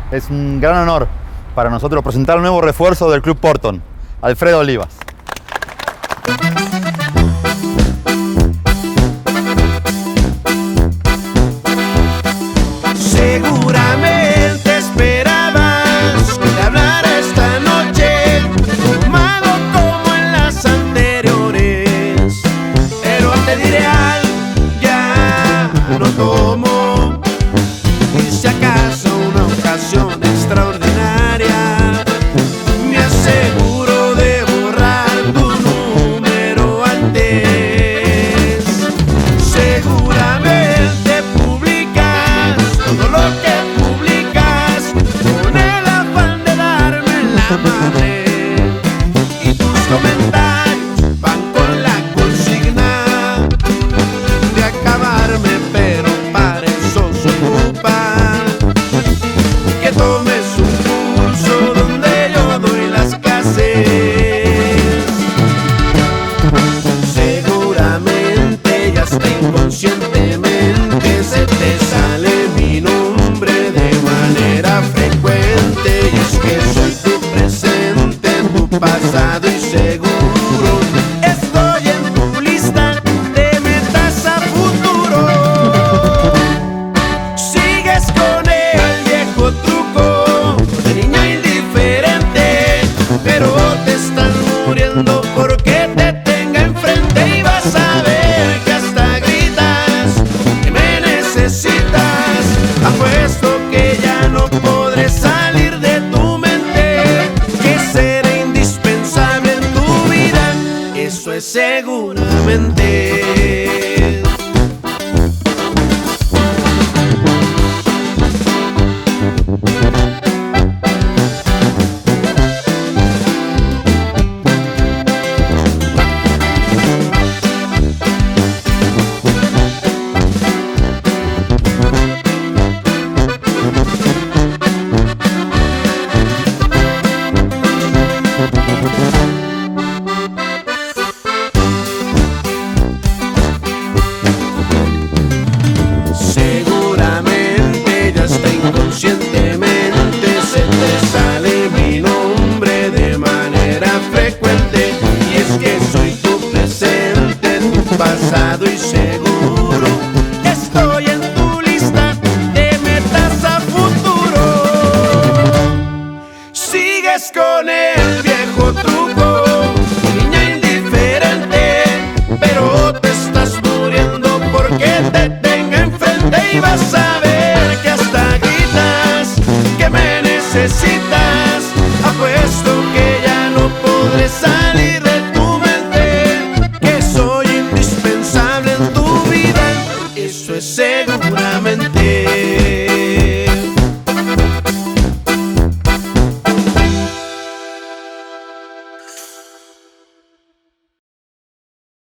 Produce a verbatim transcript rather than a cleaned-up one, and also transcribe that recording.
Es un gran honor para nosotros presentar el nuevo refuerzo del Club Porton, Alfredo Olivas. Seguramente esperabas que te hablara esta noche, tomado como en las anteriores, pero te diré algo, ya no tomo, y si acaso una ocasión extraordinaria, me aseguro de borrar tu número antes. Seguramente publicas todo lo que publicas con el afán de darme la madre, y tus comentarios van con la consigna de acabarme, pero para eso se ocupa que tomes un curso donde yo doy las clases. Seguramente ya hasta inconscientemente se te sale mi nombre de manera frecuente, y es que soy tu presente, tu pasado y seguro estoy en tu lista de metas a futuro. Sigues con el viejo truco de niña indiferente, pero te estás muriendo porque te tenga enfrente, y vas a ver que hasta gritas que me necesitas. Apuesto que ya no podré salir de tu mente, que seré indispensable en tu vida, eso es seguramente. Seguramente ya hasta inconscientemente se te sale mi nombre de manera frecuente, y es que soy tu presente, tu pasado y seguro estoy en tu lista de metas a futuro. Sigues con el viejo truco, niña indiferente, pero te estás muriendo porque te tenga enfrente, y vas a ver que hasta gritas que me necesitas. Apuesto que ya no podré salir de tu mente, que soy indispensable en tu vida, eso es seguramente.